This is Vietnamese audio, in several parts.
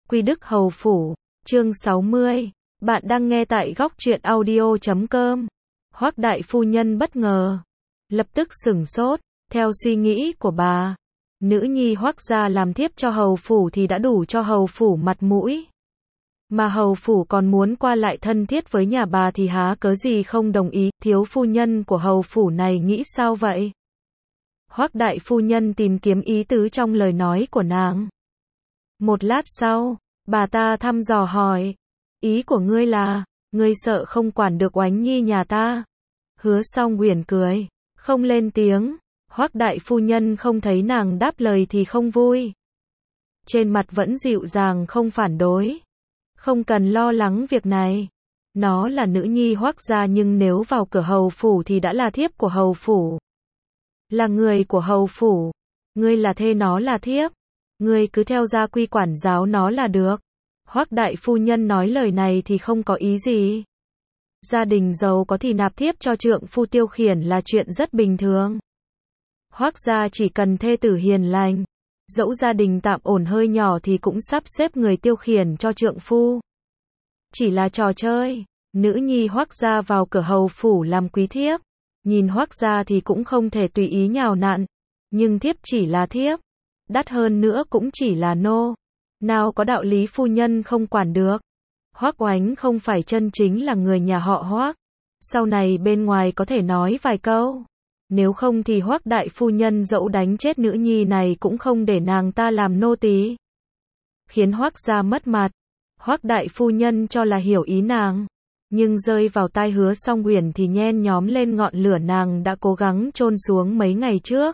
Quy Đức Hầu Phủ, chương 60. Bạn đang nghe tại góc truyện audio.com. Hoắc đại phu nhân bất ngờ, lập tức sửng sốt. Theo suy nghĩ của bà, nữ nhi Hoắc gia làm thiếp cho hầu phủ thì đã đủ cho hầu phủ mặt mũi. Mà hầu phủ còn muốn qua lại thân thiết với nhà bà thì há cớ gì không đồng ý. Thiếu phu nhân của hầu phủ này nghĩ sao vậy? Hoắc đại phu nhân tìm kiếm ý tứ trong lời nói của nàng. Một lát sau, bà ta thăm dò hỏi, ý của ngươi là, ngươi sợ không quản được oánh nhi nhà ta? Hứa Song Uyển cười, không lên tiếng. Hoắc đại phu nhân không thấy nàng đáp lời thì không vui. Trên mặt vẫn dịu dàng không phản đối. Không cần lo lắng việc này. Nó là nữ nhi Hoắc gia nhưng nếu vào cửa hầu phủ thì đã là thiếp của hầu phủ. Là người của hầu phủ. Ngươi là thê, nó là thiếp. Ngươi cứ theo gia quy quản giáo nó là được. Hoắc đại phu nhân nói lời này thì không có ý gì. Gia đình giàu có thì nạp thiếp cho trượng phu tiêu khiển là chuyện rất bình thường. Hoắc gia chỉ cần thê tử hiền lành, dẫu gia đình tạm ổn hơi nhỏ thì cũng sắp xếp người tiêu khiển cho trượng phu. Chỉ là trò chơi. Nữ nhi Hoắc gia vào cửa hầu phủ làm quý thiếp, nhìn Hoắc gia thì cũng không thể tùy ý nhào nặn. Nhưng thiếp chỉ là thiếp, đắt hơn nữa cũng chỉ là nô. Nào có đạo lý phu nhân không quản được. Hoắc Oánh không phải chân chính là người nhà họ Hoắc. Sau này bên ngoài có thể nói vài câu. Nếu không thì Hoắc đại phu nhân dẫu đánh chết nữ nhi này cũng không để nàng ta làm nô tỳ. Khiến Hoắc gia mất mặt. Hoắc đại phu nhân cho là hiểu ý nàng, nhưng rơi vào tai Hứa Song Uyển thì nhen nhóm lên ngọn lửa nàng đã cố gắng chôn xuống mấy ngày trước.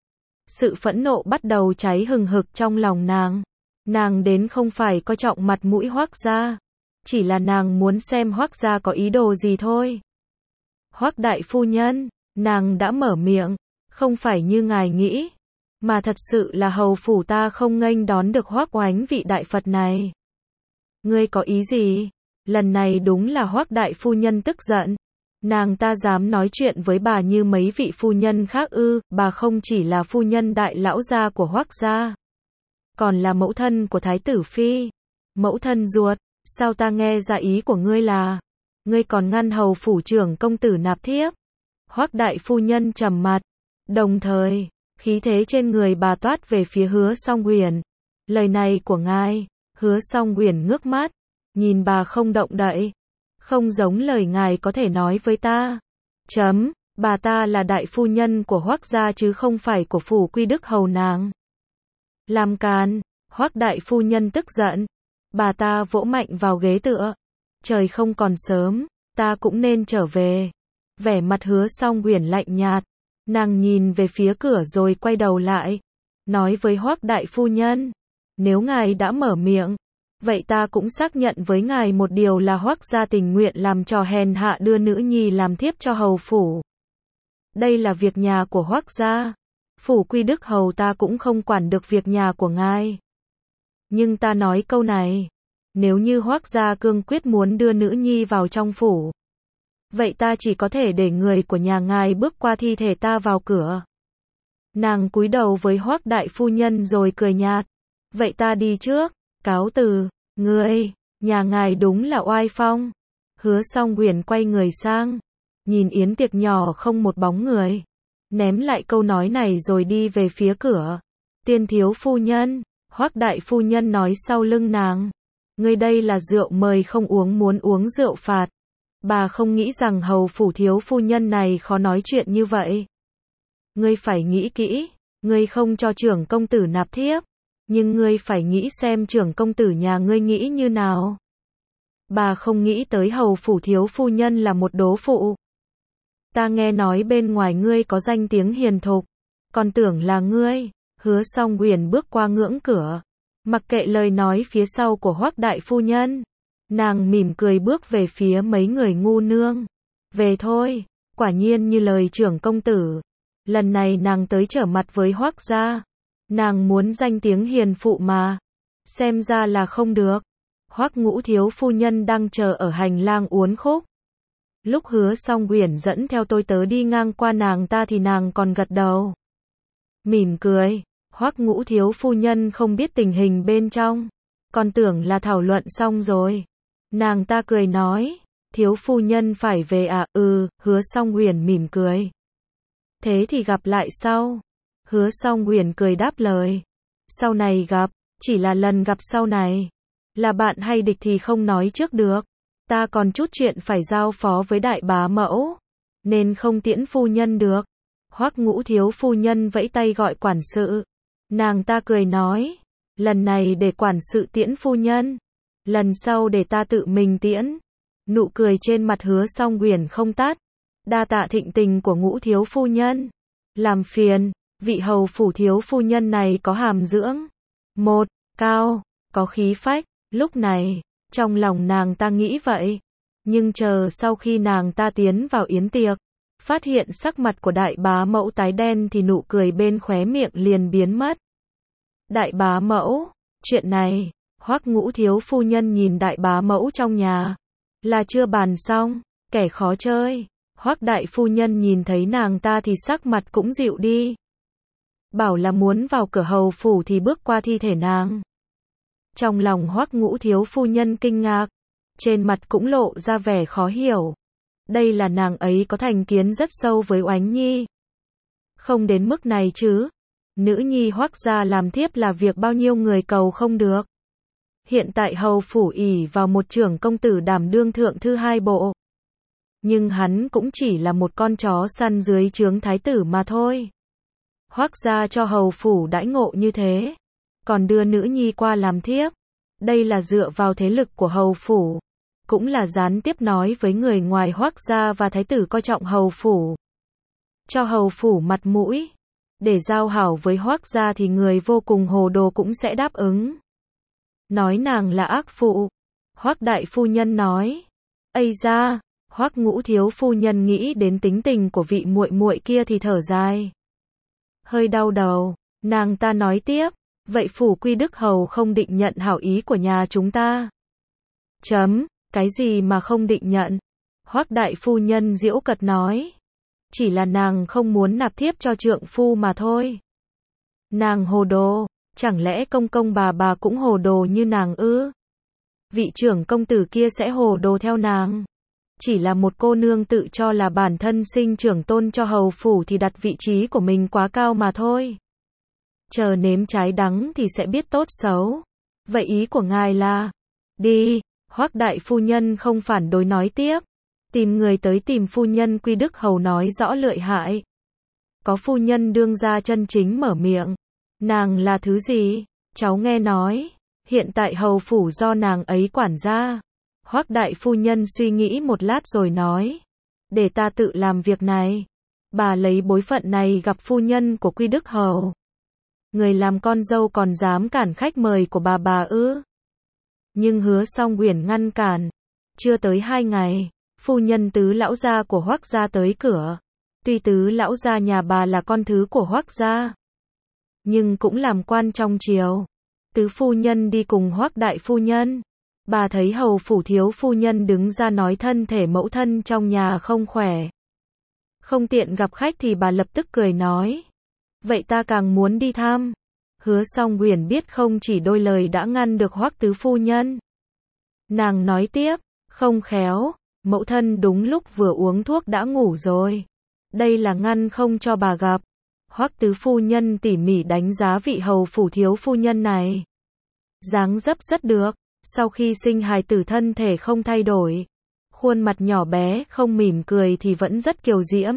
Sự phẫn nộ bắt đầu cháy hừng hực trong lòng nàng. Nàng đến không phải coi trọng mặt mũi Hoắc gia, chỉ là nàng muốn xem Hoắc gia có ý đồ gì thôi. Hoắc đại phu nhân, nàng đã mở miệng, không phải như ngài nghĩ, mà thật sự là hầu phủ ta không nghênh đón được Hoắc Oánh vị đại Phật này. Ngươi có ý gì? Lần này đúng là Hoắc đại phu nhân tức giận. Nàng ta dám nói chuyện với bà như mấy vị phu nhân khác ư? Bà không chỉ là phu nhân đại lão gia của Hoắc gia, còn là mẫu thân của thái tử phi, mẫu thân ruột. Sao ta nghe ra ý của ngươi là, ngươi còn ngăn hầu phủ trưởng công tử nạp thiếp? Hoắc đại phu nhân trầm mặt, đồng thời, khí thế trên người bà toát về phía Hứa Song Uyển. Lời này của ngài? Hứa Song Uyển ngước mắt, nhìn bà không động đậy. Không giống lời ngài có thể nói với ta. Bà ta là đại phu nhân của Hoắc gia chứ không phải của phủ Quy Đức hầu nàng. Làm càn. Hoắc đại phu nhân tức giận. Bà ta vỗ mạnh vào ghế tựa. Trời không còn sớm, ta cũng nên trở về. Vẻ mặt Hứa Song Uyển lạnh nhạt. Nàng nhìn về phía cửa rồi quay đầu lại, nói với Hoắc đại phu nhân, nếu ngài đã mở miệng, vậy ta cũng xác nhận với ngài một điều là Hoắc gia tình nguyện làm trò hèn hạ đưa nữ nhi làm thiếp cho hầu phủ. Đây là việc nhà của Hoắc gia. Phủ Quy Đức hầu ta cũng không quản được việc nhà của ngài. Nhưng ta nói câu này, nếu như Hoắc gia cương quyết muốn đưa nữ nhi vào trong phủ, vậy ta chỉ có thể để người của nhà ngài bước qua thi thể ta vào cửa. Nàng cúi đầu với Hoắc đại phu nhân rồi cười nhạt. Vậy ta đi trước, cáo từ. Ngươi, nhà ngài đúng là oai phong. Hứa Song Uyển quay người sang, nhìn yến tiệc nhỏ không một bóng người, ném lại câu nói này rồi đi về phía cửa. Tiên thiếu phu nhân, Hoắc đại phu nhân nói sau lưng nàng, ngươi đây là rượu mời không uống muốn uống rượu phạt. Bà không nghĩ rằng hầu phủ thiếu phu nhân này khó nói chuyện như vậy. Ngươi phải nghĩ kỹ, ngươi không cho trưởng công tử nạp thiếp, nhưng ngươi phải nghĩ xem trưởng công tử nhà ngươi nghĩ như nào. Bà không nghĩ tới hầu phủ thiếu phu nhân là một đố phụ. Ta nghe nói bên ngoài ngươi có danh tiếng hiền thục, còn tưởng là ngươi. Hứa Song Uyển bước qua ngưỡng cửa, mặc kệ lời nói phía sau của Hoắc đại phu nhân. Nàng mỉm cười bước về phía mấy người ngu nương. Về thôi, quả nhiên như lời trưởng công tử. Lần này nàng tới trở mặt với Hoắc gia. Nàng muốn danh tiếng hiền phụ mà. Xem ra là không được. Hoắc Ngũ thiếu phu nhân đang chờ ở hành lang uốn khúc. Lúc Hứa Song Uyển dẫn theo tôi tớ đi ngang qua nàng ta thì nàng còn gật đầu, mỉm cười. Hoắc Ngũ thiếu phu nhân không biết tình hình bên trong, Con tưởng là thảo luận xong rồi. Nàng ta cười nói, thiếu phu nhân phải về à? Hứa Song Huyền mỉm cười. Thế thì gặp lại sau. Hứa Song Huyền cười đáp lời. Sau này gặp, chỉ là lần gặp sau này. Là bạn hay địch thì không nói trước được. Ta còn chút chuyện phải giao phó với đại bá mẫu, nên không tiễn phu nhân được. Hoắc Ngũ thiếu phu nhân vẫy tay gọi quản sự. Nàng ta cười nói, lần này để quản sự tiễn phu nhân, lần sau để ta tự mình tiễn. Nụ cười trên mặt Hứa Song Huyền không tắt. Đa tạ thịnh tình của Ngũ thiếu phu nhân. Làm phiền, vị hầu phủ thiếu phu nhân này có hàm dưỡng. Một, cao, có khí phách. Lúc này, trong lòng nàng ta nghĩ vậy. Nhưng chờ sau khi nàng ta tiến vào yến tiệc, phát hiện sắc mặt của đại bá mẫu tái đen thì nụ cười bên khóe miệng liền biến mất. Đại bá mẫu, chuyện này, Hoắc Ngũ thiếu phu nhân nhìn đại bá mẫu trong nhà. Là chưa bàn xong, kẻ khó chơi. Hoắc đại phu nhân nhìn thấy nàng ta thì sắc mặt cũng dịu đi. Bảo là muốn vào cửa hầu phủ thì bước qua thi thể nàng. Trong lòng Hoắc Ngũ thiếu phu nhân kinh ngạc, trên mặt cũng lộ ra vẻ khó hiểu. Đây là nàng ấy có thành kiến rất sâu với Oánh Nhi. Không đến mức này chứ. Nữ nhi Hoắc gia làm thiếp là việc bao nhiêu người cầu không được. Hiện tại hầu phủ ỷ vào một trưởng công tử đảm đương thượng thư 2 bộ. Nhưng hắn cũng chỉ là một con chó săn dưới trướng thái tử mà thôi. Hoắc gia cho hầu phủ đãi ngộ như thế, còn đưa nữ nhi qua làm thiếp. Đây là dựa vào thế lực của hầu phủ, cũng là gián tiếp nói với người ngoài Hoắc gia và thái tử coi trọng hầu phủ. Cho hầu phủ mặt mũi, để giao hảo với Hoắc gia thì người vô cùng hồ đồ cũng sẽ đáp ứng. Nói nàng là ác phụ. Hoắc đại phu nhân nói. Ây da, Hoắc Ngũ thiếu phu nhân nghĩ đến tính tình của vị muội muội kia thì thở dài. Hơi đau đầu, nàng ta nói tiếp, vậy phủ Quy Đức hầu không định nhận hảo ý của nhà chúng ta. Cái gì mà không định nhận? Hoắc đại phu nhân giễu cợt nói. Chỉ là nàng không muốn nạp thiếp cho trượng phu mà thôi. Nàng hồ đồ, chẳng lẽ công công bà cũng hồ đồ như nàng ư? Vị trưởng công tử kia sẽ hồ đồ theo nàng. Chỉ là một cô nương tự cho là bản thân sinh trưởng tôn cho hầu phủ thì đặt vị trí của mình quá cao mà thôi. Chờ nếm trái đắng thì sẽ biết tốt xấu. Vậy ý của ngài là? Đi, Hoắc đại phu nhân không phản đối nói tiếp. Tìm người tới tìm phu nhân Quy Đức hầu nói rõ lợi hại. Có phu nhân đương gia chân chính mở miệng. Nàng là thứ gì? Cháu nghe nói, hiện tại hầu phủ do nàng ấy quản gia. Hoắc đại phu nhân suy nghĩ một lát rồi nói. Để ta tự làm việc này. Bà lấy bối phận này gặp phu nhân của Quy Đức hầu. Người làm con dâu còn dám cản khách mời của bà ư? Nhưng Hứa Song Huyền ngăn cản. Chưa tới 2 ngày, phu nhân tứ lão gia của Hoắc gia tới cửa. Tuy tứ lão gia nhà bà là con thứ của Hoắc gia, nhưng cũng làm quan trong triều. Tứ phu nhân đi cùng Hoắc đại phu nhân. Bà thấy hầu phủ thiếu phu nhân đứng ra nói thân thể mẫu thân trong nhà không khỏe, không tiện gặp khách thì bà lập tức cười nói. Vậy ta càng muốn đi thăm. Hứa Song Huyền biết không chỉ đôi lời đã ngăn được Hoắc tứ phu nhân. Nàng nói tiếp, không khéo, mẫu thân đúng lúc vừa uống thuốc đã ngủ rồi. Đây là ngăn không cho bà gặp. Hoắc tứ phu nhân tỉ mỉ đánh giá vị hầu phủ thiếu phu nhân này. Dáng dấp rất được, sau khi sinh hài tử thân thể không thay đổi. Khuôn mặt nhỏ bé không mỉm cười thì vẫn rất kiều diễm.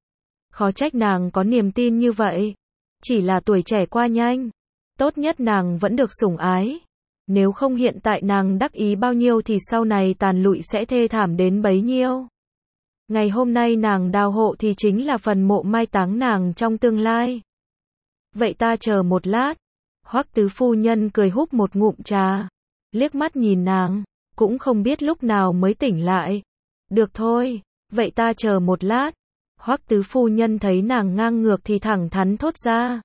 Khó trách nàng có niềm tin như vậy. Chỉ là tuổi trẻ qua nhanh. Tốt nhất nàng vẫn được sủng ái. Nếu không hiện tại nàng đắc ý bao nhiêu thì sau này tàn lụi sẽ thê thảm đến bấy nhiêu. Ngày hôm nay nàng đào hộ thì chính là phần mộ mai táng nàng trong tương lai. Vậy ta chờ một lát. Hoắc tứ phu nhân cười húp một ngụm trà. Liếc mắt nhìn nàng, cũng không biết lúc nào mới tỉnh lại. Được thôi, vậy ta chờ một lát. Hoắc tứ phu nhân thấy nàng ngang ngược thì thẳng thắn thốt ra.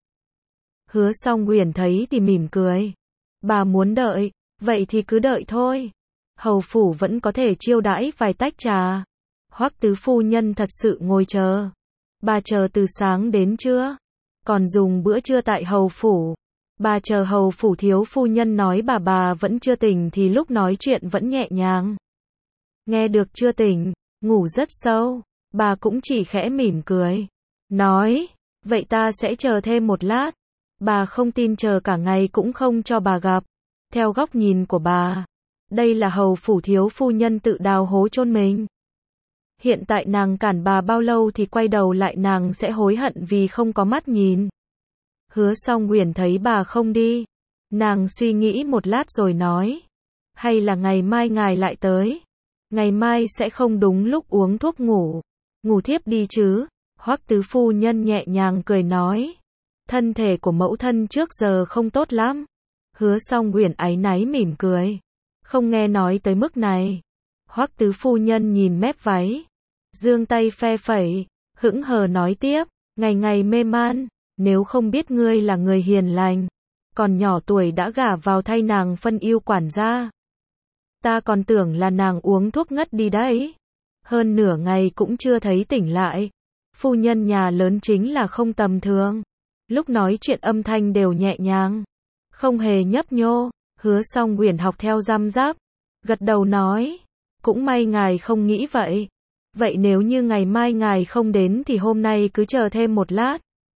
Hứa Song Huyền thấy thì mỉm cười. Bà muốn đợi, vậy thì cứ đợi thôi. Hầu phủ vẫn có thể chiêu đãi vài tách trà. Hoắc tứ phu nhân thật sự ngồi chờ. Bà chờ từ sáng đến trưa, còn dùng bữa trưa tại hầu phủ. Bà chờ hầu phủ thiếu phu nhân nói bà vẫn chưa tỉnh thì lúc nói chuyện vẫn nhẹ nhàng. Nghe được chưa tỉnh, ngủ rất sâu, bà cũng chỉ khẽ mỉm cười. Nói, vậy ta sẽ chờ thêm một lát. Bà không tin chờ cả ngày cũng không cho bà gặp. Theo góc nhìn của bà, đây là hầu phủ thiếu phu nhân tự đào hố chôn mình. Hiện tại nàng cản bà bao lâu thì quay đầu lại nàng sẽ hối hận vì không có mắt nhìn. Hứa Song Uyển thấy bà không đi, nàng suy nghĩ một lát rồi nói, hay là ngày mai ngài lại tới. Ngày mai sẽ không đúng lúc uống thuốc ngủ. Ngủ thiếp đi chứ. Hoắc tứ phu nhân nhẹ nhàng cười nói, thân thể của mẫu thân trước giờ không tốt lắm. Hứa Song Uyển áy náy mỉm cười, không nghe nói tới mức này. Hoắc tứ phu nhân nhìn mép váy, giương tay phe phẩy, hững hờ nói tiếp, ngày ngày mê man, nếu không biết ngươi là người hiền lành, còn nhỏ tuổi đã gả vào thay nàng phân ưu quản gia. Ta còn tưởng là nàng uống thuốc ngất đi đấy. Hơn nửa ngày cũng chưa thấy tỉnh lại. Phu nhân nhà lớn chính là không tầm thường. Lúc nói chuyện âm thanh đều nhẹ nhàng, không hề nhấp nhô. Hứa Song Uyển học theo răm rắp, gật đầu nói, cũng may ngài không nghĩ vậy. Vậy nếu như ngày mai ngài không đến thì hôm nay cứ chờ thêm một lát.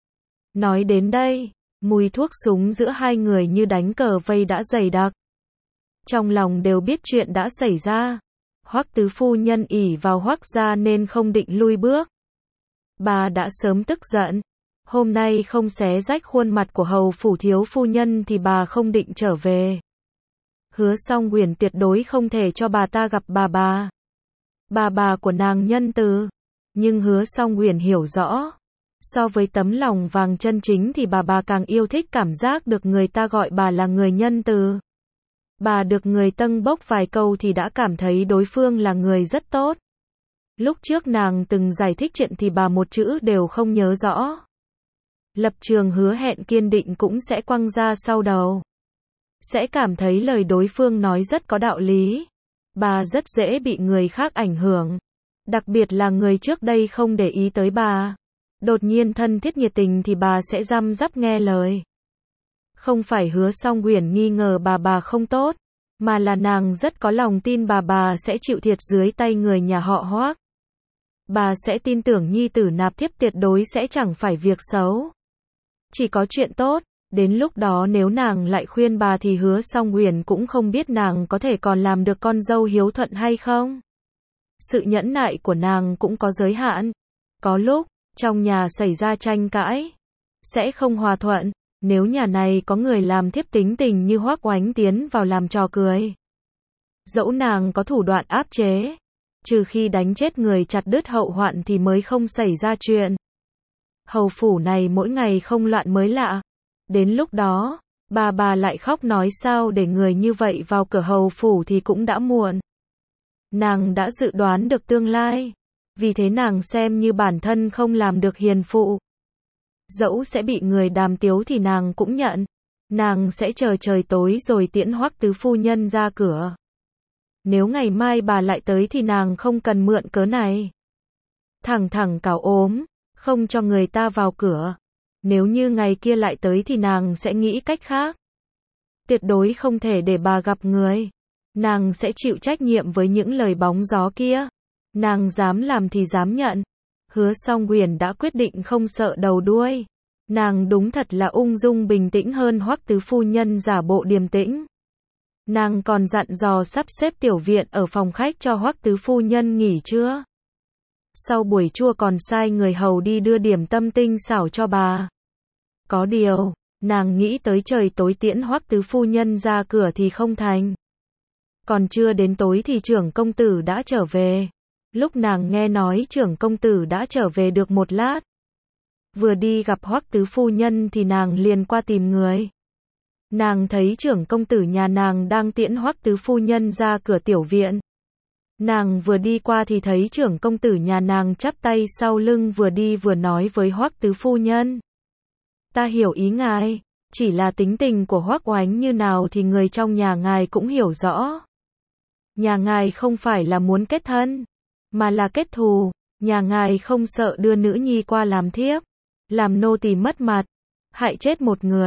Nói đến đây, mùi thuốc súng giữa hai người như đánh cờ vây đã dày đặc. Trong lòng đều biết chuyện đã xảy ra. Hoắc tứ phu nhân ỷ vào Hoắc gia nên không định lui bước. Bà đã sớm tức giận. Hôm nay không xé rách khuôn mặt của hầu phủ thiếu phu nhân thì bà không định trở về. Hứa Song Uyển tuyệt đối không thể cho bà ta gặp bà. Bà của nàng nhân từ. Nhưng Hứa Song Uyển hiểu rõ. So với tấm lòng vàng chân chính thì bà càng yêu thích cảm giác được người ta gọi bà là người nhân từ. Bà được người tâng bốc vài câu thì đã cảm thấy đối phương là người rất tốt. Lúc trước nàng từng giải thích chuyện thì bà một chữ đều không nhớ rõ. Lập trường hứa hẹn kiên định cũng sẽ quăng ra sau đầu. Sẽ cảm thấy lời đối phương nói rất có đạo lý. Bà rất dễ bị người khác ảnh hưởng. Đặc biệt là người trước đây không để ý tới bà. Đột nhiên thân thiết nhiệt tình thì bà sẽ răm rắp nghe lời. Không phải Hứa Song Uyển nghi ngờ bà không tốt, mà là nàng rất có lòng tin bà sẽ chịu thiệt dưới tay người nhà họ Hoắc. Bà sẽ tin tưởng nhi tử nạp thiếp tuyệt đối sẽ chẳng phải việc xấu. Chỉ có chuyện tốt, đến lúc đó nếu nàng lại khuyên bà thì Hứa Song Uyển cũng không biết nàng có thể còn làm được con dâu hiếu thuận hay không. Sự nhẫn nại của nàng cũng có giới hạn. Có lúc, trong nhà xảy ra tranh cãi, sẽ không hòa thuận. Nếu nhà này có người làm thiếp tính tình như Hoắc Oánh tiến vào làm trò cười. Dẫu nàng có thủ đoạn áp chế, trừ khi đánh chết người chặt đứt hậu hoạn thì mới không xảy ra chuyện. Hầu phủ này mỗi ngày không loạn mới lạ. Đến lúc đó, bà lại khóc nói sao để người như vậy vào cửa hầu phủ thì cũng đã muộn. Nàng đã dự đoán được tương lai, vì thế nàng xem như bản thân không làm được hiền phụ. Dẫu sẽ bị người đàm tiếu thì nàng cũng nhận. Nàng sẽ chờ trời tối rồi tiễn Hoắc tứ phu nhân ra cửa. Nếu ngày mai bà lại tới thì nàng không cần mượn cớ này. Thẳng cào ốm, không cho người ta vào cửa. Nếu như ngày kia lại tới thì nàng sẽ nghĩ cách khác. Tuyệt đối không thể để bà gặp người. Nàng sẽ chịu trách nhiệm với những lời bóng gió kia. Nàng dám làm thì dám nhận. Hứa Song Uyển đã quyết định không sợ đầu đuôi. Nàng đúng thật là ung dung bình tĩnh hơn Hoắc tứ phu nhân giả bộ điềm tĩnh. Nàng còn dặn dò sắp xếp tiểu viện ở phòng khách cho Hoắc tứ phu nhân nghỉ trưa. Sau buổi trưa còn sai người hầu đi đưa điểm tâm tinh xảo cho bà. Có điều, nàng nghĩ tới trời tối tiễn Hoắc tứ phu nhân ra cửa thì không thành. Còn chưa đến tối thì trưởng công tử đã trở về. Lúc nàng nghe nói trưởng công tử đã trở về được một lát, vừa đi gặp Hoắc tứ phu nhân thì nàng liền qua tìm người. Nàng thấy trưởng công tử nhà nàng đang tiễn Hoắc tứ phu nhân ra cửa tiểu viện. Nàng vừa đi qua thì thấy trưởng công tử nhà nàng chắp tay sau lưng vừa đi vừa nói với Hoắc tứ phu nhân. Ta hiểu ý ngài, chỉ là tính tình của Hoắc Oánh như nào thì người trong nhà ngài cũng hiểu rõ. Nhà ngài không phải là muốn kết thân, mà là kết thù. Nhà ngài không sợ đưa nữ nhi qua làm thiếp, làm nô tỳ mất mặt, hại chết một người.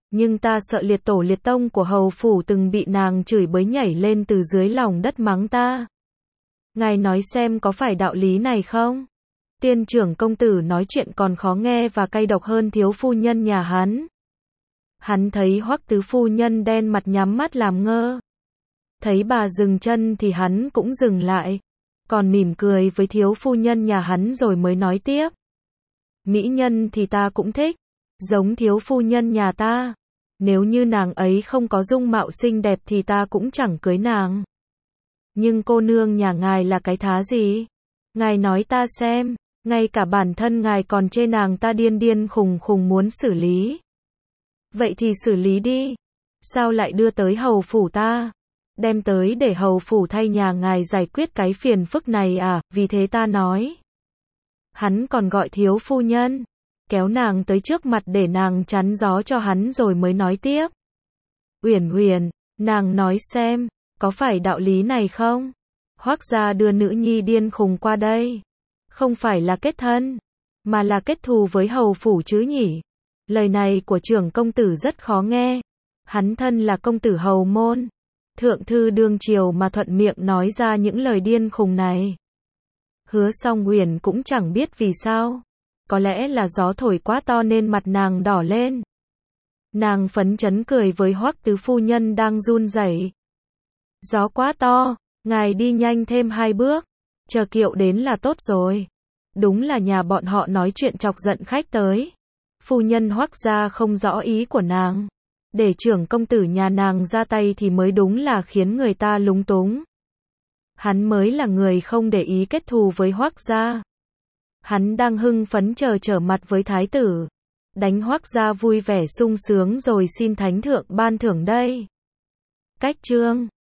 Nhưng ta sợ liệt tổ liệt tông của hầu phủ từng bị nàng chửi bới nhảy lên từ dưới lòng đất mắng ta. Ngài nói xem có phải đạo lý này không? Tiên trưởng công tử nói chuyện còn khó nghe và cay độc hơn thiếu phu nhân nhà hắn. Hắn thấy Hoắc tứ phu nhân đen mặt nhắm mắt làm ngơ. Thấy bà dừng chân thì hắn cũng dừng lại, còn mỉm cười với thiếu phu nhân nhà hắn rồi mới nói tiếp. Mỹ nhân thì ta cũng thích, giống thiếu phu nhân nhà ta. Nếu như nàng ấy không có dung mạo xinh đẹp thì ta cũng chẳng cưới nàng. Nhưng cô nương nhà ngài là cái thá gì? Ngài nói ta xem, ngay cả bản thân ngài còn chê nàng ta điên điên khùng khùng muốn xử lý. Vậy thì xử lý đi. Sao lại đưa tới hầu phủ ta? Đem tới để hầu phủ thay nhà ngài giải quyết cái phiền phức này à? Vì thế ta nói. Hắn còn gọi thiếu phu nhân, kéo nàng tới trước mặt để nàng chắn gió cho hắn rồi mới nói tiếp. Uyển Uyển, nàng nói xem, có phải đạo lý này không? Hoắc gia đưa nữ nhi điên khùng qua đây, không phải là kết thân, mà là kết thù với hầu phủ chứ nhỉ? Lời này của trưởng công tử rất khó nghe. Hắn thân là công tử hầu môn, thượng thư đương triều mà thuận miệng nói ra những lời điên khùng này. Hứa Song Uyển cũng chẳng biết vì sao. Có lẽ là gió thổi quá to nên mặt nàng đỏ lên. Nàng phấn chấn cười với Hoắc tứ phu nhân đang run rẩy. Gió quá to, ngài đi nhanh thêm 2 bước, chờ kiệu đến là tốt rồi. Đúng là nhà bọn họ nói chuyện chọc giận khách tới. Phu nhân Hoắc gia không rõ ý của nàng, để trưởng công tử nhà nàng ra tay thì mới đúng là khiến người ta lúng túng. Hắn mới là người không để ý kết thù với Hoắc gia. Hắn đang hưng phấn trở mặt với thái tử, đánh Hoắc gia vui vẻ sung sướng rồi xin thánh thượng ban thưởng đây. Cách chương